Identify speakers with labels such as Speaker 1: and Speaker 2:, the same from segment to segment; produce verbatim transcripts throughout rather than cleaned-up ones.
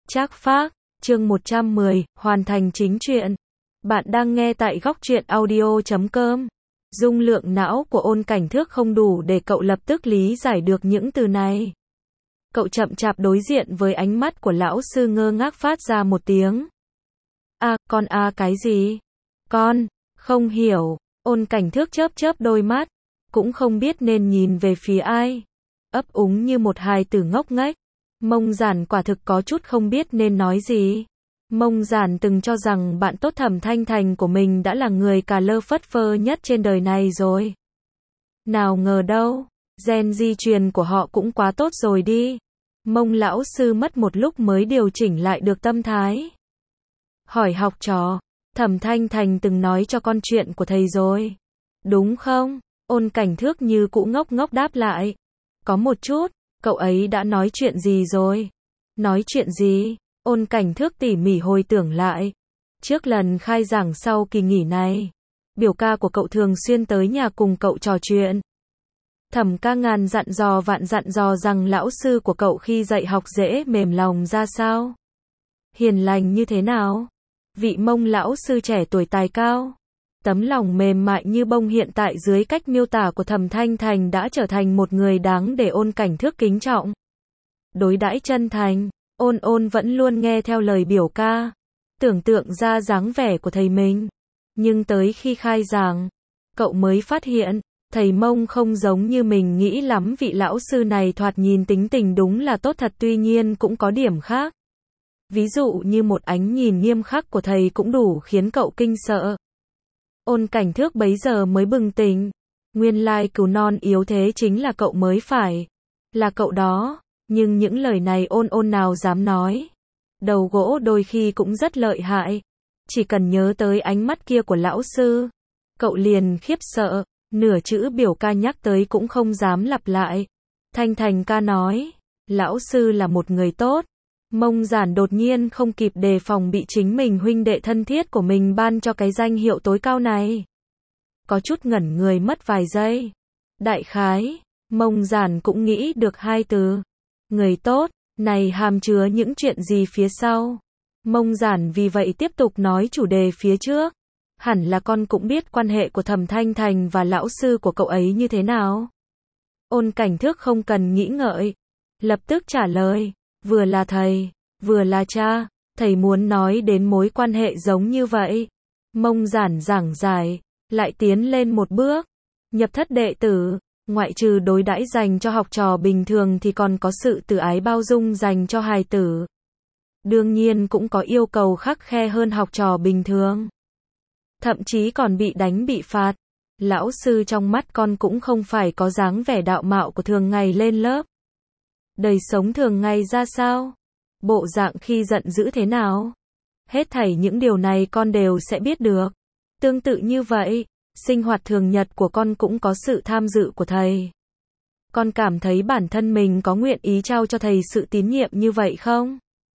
Speaker 1: Trác Phác, chương một trăm mười, hoàn thành chính truyện. Bạn đang nghe tại góc truyện audio chấm com. Dung lượng não của Ôn Cảnh Thước không đủ để cậu lập tức lý giải được những từ này. Cậu chậm chạp đối diện với ánh mắt của lão sư ngơ ngác phát ra một tiếng. A, con a cái gì? Con, không hiểu. Ôn Cảnh Thước chớp chớp đôi mắt, cũng không biết nên nhìn về phía ai. Ấp úng như một hài tử ngốc nghếch. Mông Giản quả thực có chút không biết nên nói gì. Mông Giản từng cho rằng bạn tốt Thẩm Thanh Thành của mình đã là người cà lơ phất phơ nhất trên đời này rồi. Nào ngờ đâu, gen di truyền của họ cũng quá tốt rồi đi. Mông lão sư mất một lúc mới điều chỉnh lại được tâm thái. Hỏi học trò, Thẩm Thanh Thành từng nói cho con chuyện của thầy rồi. Đúng không? Ôn Cảnh Thước như cũ ngốc ngốc đáp lại. Có một chút. Cậu ấy đã nói chuyện gì rồi? Nói chuyện gì? Ôn Cảnh Thước tỉ mỉ hồi tưởng lại. Trước lần khai giảng sau kỳ nghỉ này, biểu ca của cậu thường xuyên tới nhà cùng cậu trò chuyện. Thẩm ca ngàn dặn dò vạn dặn dò rằng lão sư của cậu khi dạy học dễ mềm lòng ra sao? Hiền lành như thế nào? Vị Mông lão sư trẻ tuổi tài cao, tấm lòng mềm mại như bông hiện tại dưới cách miêu tả của Thẩm Thanh Thành đã trở thành một người đáng để Ôn Cảnh Thước kính trọng. Đối đãi chân thành, ôn ôn vẫn luôn nghe theo lời biểu ca, tưởng tượng ra dáng vẻ của thầy mình. Nhưng tới khi khai giảng, cậu mới phát hiện, thầy Mông không giống như mình nghĩ lắm. Vị lão sư này thoạt nhìn tính tình đúng là tốt thật, tuy nhiên cũng có điểm khác. Ví dụ như một ánh nhìn nghiêm khắc của thầy cũng đủ khiến cậu kinh sợ. Ôn Cảnh Thước bấy giờ mới bừng tỉnh. Nguyên lai cừu non yếu thế chính là cậu mới phải. Là cậu đó. Nhưng những lời này ôn ôn nào dám nói. Đầu gỗ đôi khi cũng rất lợi hại. Chỉ cần nhớ tới ánh mắt kia của lão sư, cậu liền khiếp sợ. Nửa chữ biểu ca nhắc tới cũng không dám lặp lại. Thanh Thành ca nói, lão sư là một người tốt. Mông Giản đột nhiên không kịp đề phòng bị chính mình huynh đệ thân thiết của mình ban cho cái danh hiệu tối cao này. Có chút ngẩn người mất vài giây. Đại khái, Mông Giản cũng nghĩ được hai từ. Người tốt, này hàm chứa những chuyện gì phía sau. Mông Giản vì vậy tiếp tục nói chủ đề phía trước. Hẳn là con cũng biết quan hệ của Thẩm Thanh Thành và lão sư của cậu ấy như thế nào. Ôn Cảnh Thước không cần nghĩ ngợi, lập tức trả lời. Vừa là thầy, vừa là cha, thầy muốn nói đến mối quan hệ giống như vậy. Mông Giản giảng giải, lại tiến lên một bước. Nhập thất đệ tử, ngoại trừ đối đãi dành cho học trò bình thường thì còn có sự từ ái bao dung dành cho hài tử. Đương nhiên cũng có yêu cầu khắt khe hơn học trò bình thường. Thậm chí còn bị đánh bị phạt. Lão sư trong mắt con cũng không phải có dáng vẻ đạo mạo của thường ngày lên lớp. Đời sống thường ngày ra sao? Bộ dạng khi giận dữ thế nào? Hết thảy những điều này con đều sẽ biết được. Tương tự như vậy, sinh hoạt thường nhật của con cũng có sự tham dự của thầy. Con cảm thấy bản thân mình có nguyện ý trao cho thầy sự tín nhiệm như vậy không?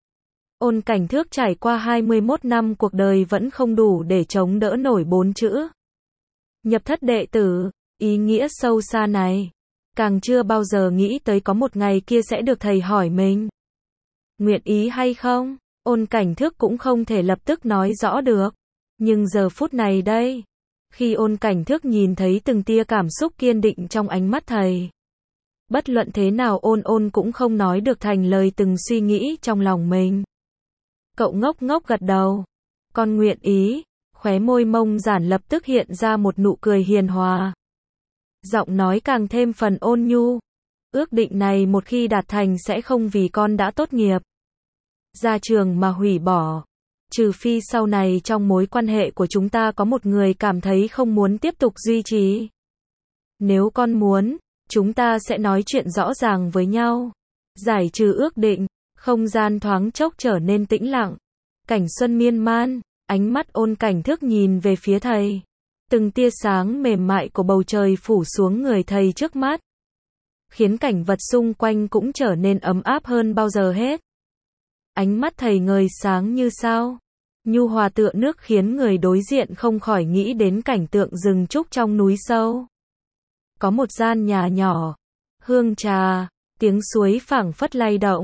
Speaker 1: Ôn Cảnh Thước trải qua hai mươi mốt năm cuộc đời vẫn không đủ để chống đỡ nổi bốn chữ. Nhập thất đệ tử, ý nghĩa sâu xa này. Càng chưa bao giờ nghĩ tới có một ngày kia sẽ được thầy hỏi mình. Nguyện ý hay không? Ôn Cảnh Thước cũng không thể lập tức nói rõ được. Nhưng giờ phút này đây, khi Ôn Cảnh Thước nhìn thấy từng tia cảm xúc kiên định trong ánh mắt thầy, bất luận thế nào ôn ôn cũng không nói được thành lời từng suy nghĩ trong lòng mình. Cậu ngốc ngốc gật đầu. Con nguyện ý. Khóe môi Mông Giản lập tức hiện ra một nụ cười hiền hòa. Giọng nói càng thêm phần ôn nhu. Ước định này một khi đạt thành sẽ không vì con đã tốt nghiệp ra trường mà hủy bỏ. Trừ phi sau này trong mối quan hệ của chúng ta có một người cảm thấy không muốn tiếp tục duy trì. Nếu con muốn, chúng ta sẽ nói chuyện rõ ràng với nhau. Giải trừ ước định, không gian thoáng chốc trở nên tĩnh lặng. Cảnh xuân miên man, ánh mắt Ôn Cảnh Thước nhìn về phía thầy. Từng tia sáng mềm mại của bầu trời phủ xuống người thầy trước mắt, khiến cảnh vật xung quanh cũng trở nên ấm áp hơn bao giờ hết. Ánh mắt thầy ngời sáng như sao, nhu hòa tựa nước khiến người đối diện không khỏi nghĩ đến cảnh tượng rừng trúc trong núi sâu. Có một gian nhà nhỏ, hương trà, tiếng suối phảng phất lay động.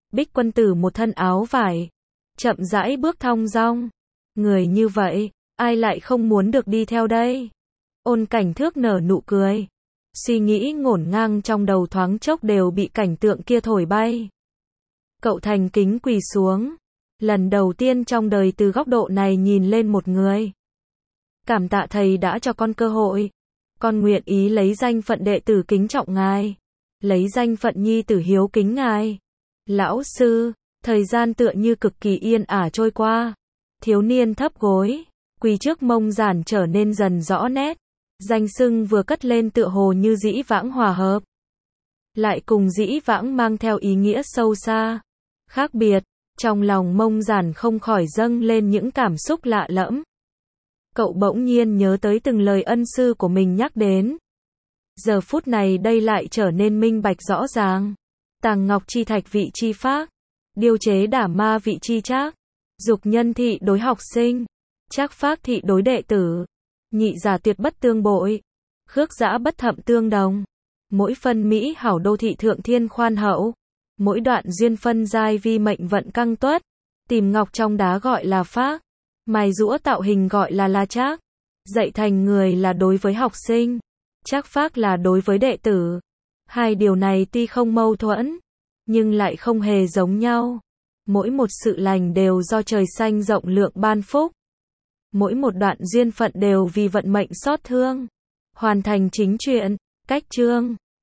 Speaker 1: Bích quân tử một thân áo vải, chậm rãi bước thong dong. Người như vậy, ai lại không muốn được đi theo đây? Ôn Cảnh Thước nở nụ cười. Suy nghĩ ngổn ngang trong đầu thoáng chốc đều bị cảnh tượng kia thổi bay. Cậu thành kính quỳ xuống. Lần đầu tiên trong đời từ góc độ này nhìn lên một người. Cảm tạ thầy đã cho con cơ hội. Con nguyện ý lấy danh phận đệ tử kính trọng ngài. Lấy danh phận nhi tử hiếu kính ngài. Lão sư, thời gian tựa như cực kỳ yên ả trôi qua. Thiếu niên thấp gối, quỳ trước mông giản trở nên dần rõ nét. Danh xưng vừa cất lên tựa hồ như dĩ vãng hòa hợp. Lại cùng dĩ vãng mang theo ý nghĩa sâu xa. Khác biệt, trong lòng mông giản không khỏi dâng lên những cảm xúc lạ lẫm. Cậu bỗng nhiên nhớ tới từng lời ân sư của mình nhắc đến. Giờ phút này đây lại trở nên minh bạch rõ ràng. Tàng ngọc chi thạch vị chi phác. Điều chế đả ma vị chi trác. Dục nhân thị đối học sinh. Trác phác thị đối đệ tử. Nhị giả tuyệt bất tương bội. Khước dã bất thậm tương đồng. Mỗi phân mỹ hảo đô thị thượng thiên khoan hậu. Mỗi đoạn duyên phân giai vi mệnh vận căng tuất. Tìm ngọc trong đá gọi là phác. Mài rũa tạo hình gọi là la trác. Dạy thành người là đối với học sinh. Trác phác là đối với đệ tử. Hai điều này tuy không mâu thuẫn, nhưng lại không hề giống nhau. Mỗi một sự lành đều do trời xanh rộng lượng ban phúc. Mỗi một đoạn duyên phận đều vì vận mệnh xót thương. Hoàn thành chính truyện, cách chương.